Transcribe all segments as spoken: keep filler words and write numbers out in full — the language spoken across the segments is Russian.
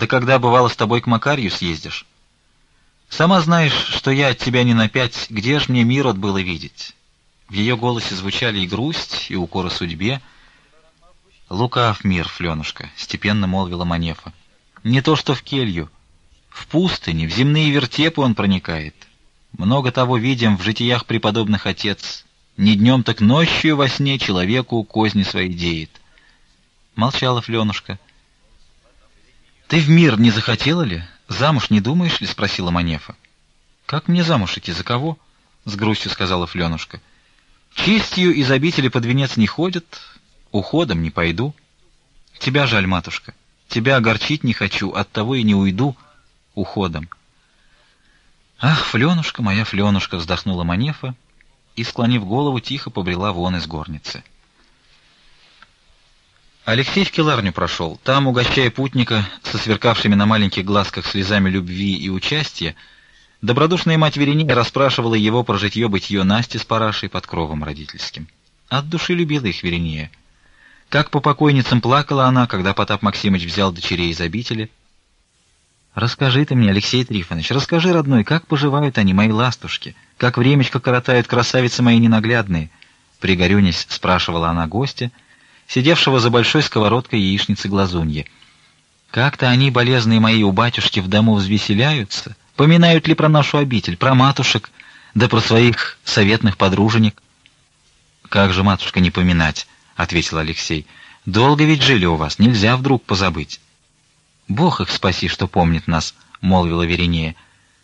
Да когда, бывало, с тобой к Макарью съездишь? Сама знаешь, что я от тебя не на пять, где ж мне мир от было видеть?» В ее голосе звучали и грусть, и укоры судьбе. «Лукав мир, Фленушка», — степенно молвила Манефа. «Не то что в келью. В пустыне, в земные вертепы он проникает. Много того видим в житиях преподобных отец. Не днем, так ночью во сне человеку козни свои деет». Молчала Фленушка. «Ты в мир не захотела ли? Замуж не думаешь ли?» — спросила Манефа. «Как мне замуж идти? За кого?» — с грустью сказала Фленушка. «Честью из обители под венец не ходят, уходом не пойду. Тебя жаль, матушка, тебя огорчить не хочу, оттого и не уйду уходом». «Ах, Фленушка моя, Фленушка!» — вздохнула Манефа и, склонив голову, тихо побрела вон из горницы. Алексей в келарню прошел. Там, угощая путника со сверкавшими на маленьких глазках слезами любви и участия, добродушная мать Веринея расспрашивала его про житье-бытье Насти с Парашей под кровом родительским. От души любила их Веринея. Как по покойницам плакала она, когда Потап Максимыч взял дочерей из обители. «Расскажи ты мне, Алексей Трифонович, расскажи, родной, как поживают они, мои ластушки, как времечко коротают красавицы мои ненаглядные?» Пригорюнясь, спрашивала она гостя, сидевшего за большой сковородкой яичницы глазуньи. «Как-то они, болезные мои, у батюшки в дому взвеселяются, поминают ли про нашу обитель, про матушек, да про своих советных подруженек?» «Как же, матушка, не поминать?» — ответил Алексей. «Долго ведь жили у вас, нельзя вдруг позабыть». «Бог их спаси, что помнит нас», — молвила Веринея.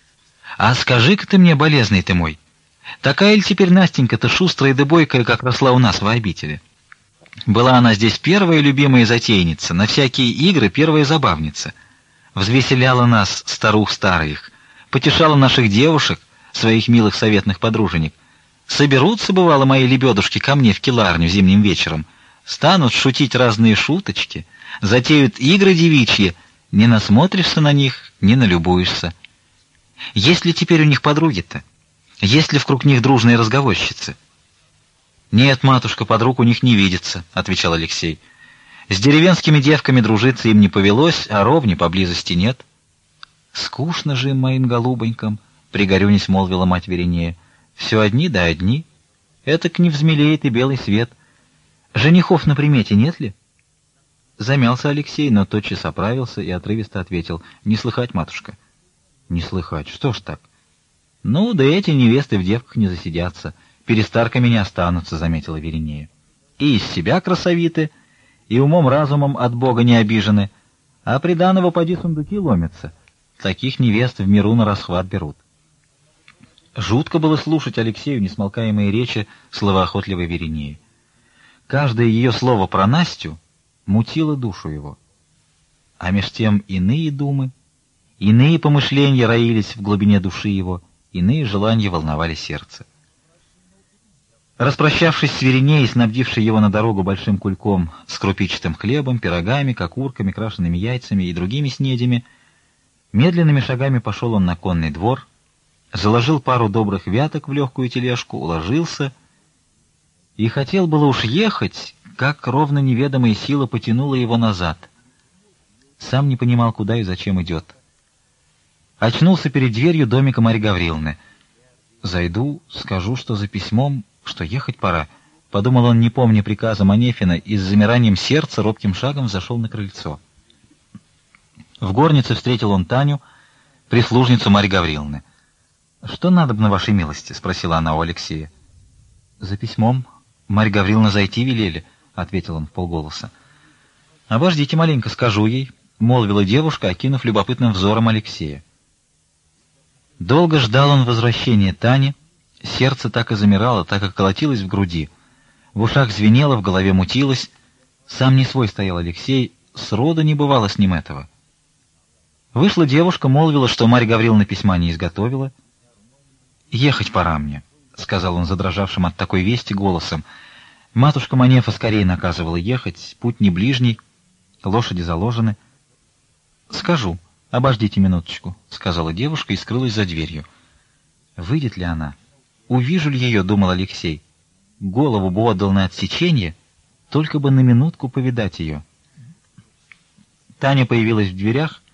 «А скажи-ка ты мне, болезный ты мой, такая ли теперь Настенька-то шустрая да бойкая, как росла у нас в обители? Была она здесь первая любимая затейница, на всякие игры первая забавница. Взвеселяла нас, старух старых, потешала наших девушек, своих милых советных подруженек. Соберутся, бывало, мои лебедушки ко мне в келарню зимним вечером, станут шутить разные шуточки, затеют игры девичьи, не насмотришься на них, не налюбуешься. Есть ли теперь у них подруги-то? Есть ли вокруг них дружные разговорщицы?» «Нет, матушка, подруг у них не видится», — отвечал Алексей. «С деревенскими девками дружиться им не повелось, а ровни поблизости нет». «Скучно же им, моим голубонькам», — пригорюнясь молвила мать Веринея. «Все одни да одни. Этак не взмелеет и белый свет. Женихов на примете нет ли?» Замялся Алексей, но тотчас оправился и отрывисто ответил: «Не слыхать, матушка». «Не слыхать? Что ж так?» «Ну, да эти невесты в девках не засидятся, перестарками не останутся», — заметила Веринея. «И из себя красовиты, и умом-разумом от Бога не обижены, а приданого поди сундуки ломятся. Таких невест в миру на расхват берут». Жутко было слушать Алексею несмолкаемые речи словоохотливой Веринеи. Каждое ее слово про Настю мутило душу его. А меж тем иные думы, иные помышления роились в глубине души его, иные желания волновали сердце. Распрощавшись с Веринеей, снабдившей его на дорогу большим кульком с крупичатым хлебом, пирогами, кокурками, крашеными яйцами и другими снедями, медленными шагами пошел он на конный двор, заложил пару добрых вяток в легкую тележку, уложился и хотел было уж ехать, как ровно неведомая сила потянула его назад. Сам не понимал, куда и зачем идет. Очнулся перед дверью домика Марьи Гавриловны. «Зайду, скажу, что за письмом, что ехать пора», — подумал он, не помня приказа Манефина, и с замиранием сердца робким шагом зашел на крыльцо. В горнице встретил он Таню, прислужницу Марьи Гавриловны. «Что надобно, вашей милости?» — спросила она у Алексея. «За письмом. Марья Гавриловна зайти велели», — ответил он вполголоса. «Обождите маленько, скажу ей», — молвила девушка, окинув любопытным взором Алексея. Долго ждал он возвращения Тани, сердце так и замирало, так и колотилось в груди, в ушах звенело, в голове мутилось. Сам не свой стоял Алексей, сроду не бывало с ним этого. Вышла девушка, молвила, что Марья Гавриловна письма не изготовила. «Ехать пора мне», — сказал он задрожавшим от такой вести голосом. Матушка Манефа скорее наказывала ехать, путь не ближний, лошади заложены. «Скажу, обождите минуточку», — сказала девушка и скрылась за дверью. «Выйдет ли она? Увижу ли ее?» — думал Алексей. «Голову бы отдал на отсечение, только бы на минутку повидать ее». Таня появилась в дверях,